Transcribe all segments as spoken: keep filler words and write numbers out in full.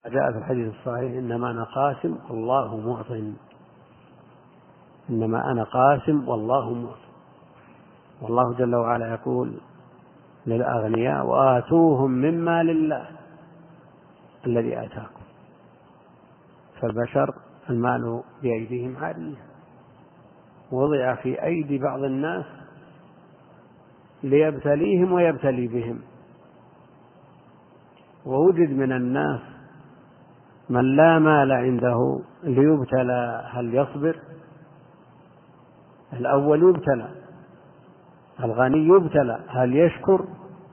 جاء في الحديث الصحيح: إنما أنا قاسم والله معط. إنما أنا قاسم والله معط. والله جل وعلا يقول للأغنياء: وآتوهم مما لله الذي آتاكم. فالبشر المال بأيديهم عارية، وضع في أيدي بعض الناس ليبتليهم ويبتلي بهم. ووجد من الناس من لا مال عنده ليبتلى هل يصبر. الأول يبتلى، الغني يبتلى هل يشكر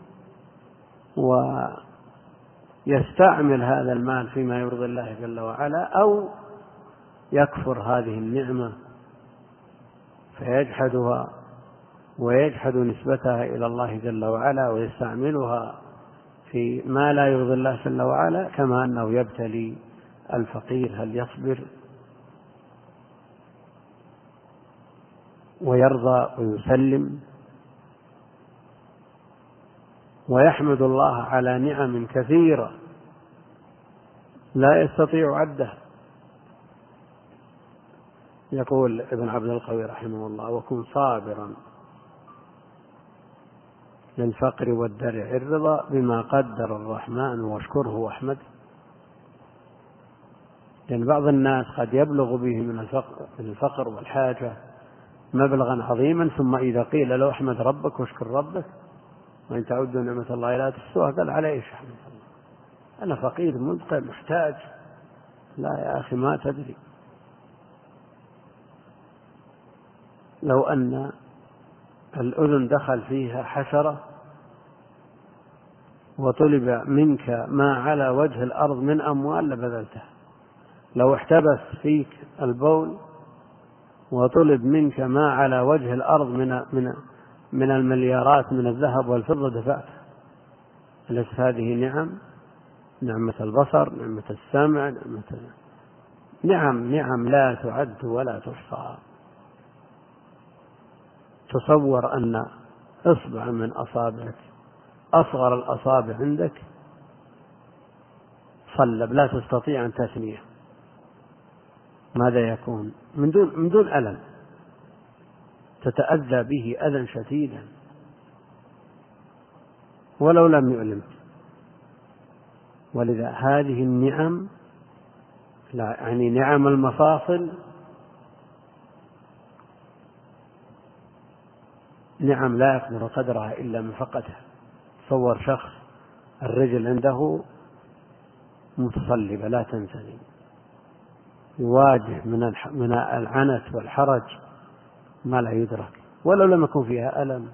ويستعمل هذا المال فيما يرضي الله جل وعلا، أو يكفر هذه النعمة فيجحدها ويجحد نسبتها إلى الله جل وعلا ويستعملها في ما لا يرضي الله جل وعلا. كما أنه يبتلي الفقير هل يصبر ويرضى ويسلم ويحمد الله على نعم كثيرة لا يستطيع عده. يقول ابن عبد القوي رحمه الله: وكن صابرا للفقر والدرع الرضا بما قدر الرحمن واشكره واحمده. لأن بعض الناس قد يبلغ به من الفقر, من الفقر والحاجة مبلغا عظيما، ثم إذا قيل له احمد ربك واشكر ربك وإن تعدوا نعمة الله لا تحصوها قال: على ايش احمد الله؟ أنا فقير مدقع محتاج. لا يا أخي، ما تدري. لو أن الأذن دخل فيها حشرة وطلب منك ما على وجه الأرض من أموال لبذلتها. لو احتبس فيك البول وطلب منك ما على وجه الأرض من من من المليارات من الذهب والفضة دفعته. أليس هذه نعم؟ نعمة البصر، نعمة السمع، نعمة نعم نعم لا تعد ولا تحصى. تصور أن إصبع من أصابعك، أصغر الأصابع عندك، صلب لا تستطيع أن تثنيه، ماذا يكون؟ من دون من دون ألم، تتأذى به أذى شديدا ولو لم يؤلمك. ولذا هذه النعم، يعني نعم المفاصل، نعم لا يقدر قدرها إلا من فقدها. تصور شخص الرجل عنده متصلبة لا تنسلم، يواجه من من العنت والحرج ما لا يدرك ولو لم يكن فيها ألم.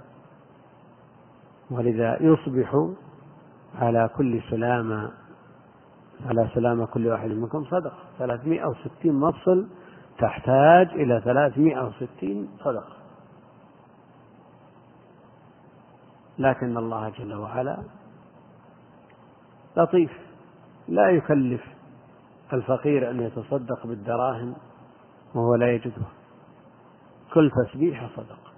ولذا يصبح على كل سلامة على سلامة كل واحد منكم صدقة. ثلاثمائة وستين مفصل تحتاج إلى ثلاثمائة وستين صدقة. لكن الله جل وعلا لطيف، لا يكلف الفقير أن يتصدق بالدراهم وهو لا يجدها. كل تسبيحة صدقة،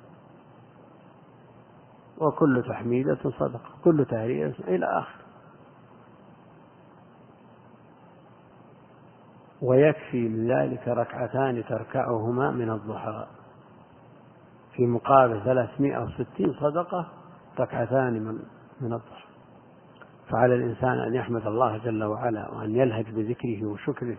وكل تحميدة صدقة، كل تهليلة إلى آخر. ويكفي من ذلك ركعتان تركعهما من الضحى في مقابل ثلاثمائة وستين صدقة، ركعتان من من الضحى. فعلى الإنسان أن يحمد الله جل وعلا وأن يلهج بذكره وشكره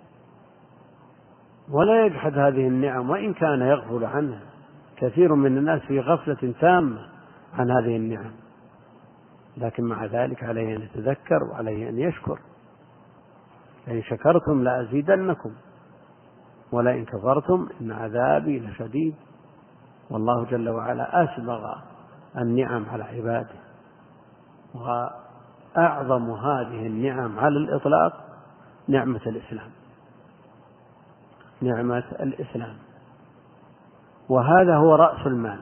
ولا يجحد هذه النعم، وإن كان يغفل عنها. كثير من الناس في غفلة تامة عن هذه النعم، لكن مع ذلك عليه أن يتذكر وعليه أن يشكر. لئن شكرتم لأزيدنكم ولئن كفرتم إن عذابي لشديد. والله جل وعلا أسبغ النعم على عباده، وأعظم هذه النعم على الإطلاق نعمة الإسلام، نعمة الإسلام. وهذا هو رأس المال.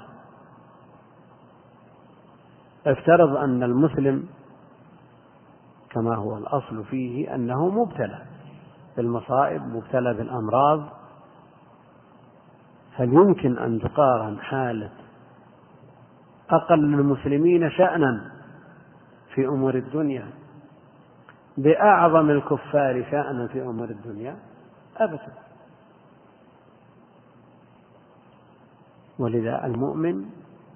افترض أن المسلم كما هو الأصل فيه أنه مبتلى بالمصائب، مبتلى بالأمراض. هل يمكن أن تقارن حالة أقل المسلمين شأنا في أمور الدنيا بأعظم الكفار شأنا في أمور الدنيا؟ أبدا. ولذا المؤمن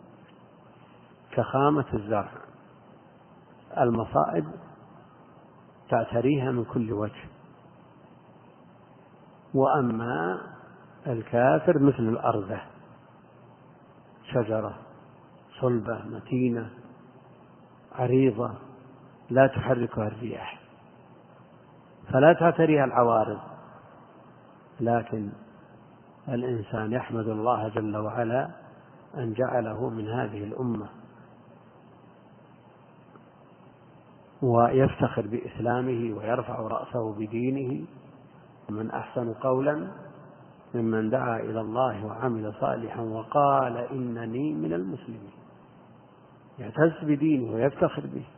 كخامة الزرع، المصائب تعتريها من كل وجه. وأما الكافر مثل الأرض، شجرة صلبة متينة عريضة لا تحركها الرياح، فلا تعتريها العوارض. لكن الإنسان يحمد الله جل وعلا أن جعله من هذه الأمة، ويفتخر بإسلامه ويرفع رأسه بدينه. ومن أحسن قولا ممن دعا إلى الله وعمل صالحا وقال إنني من المسلمين. يعتز بدينه ويفتخر به.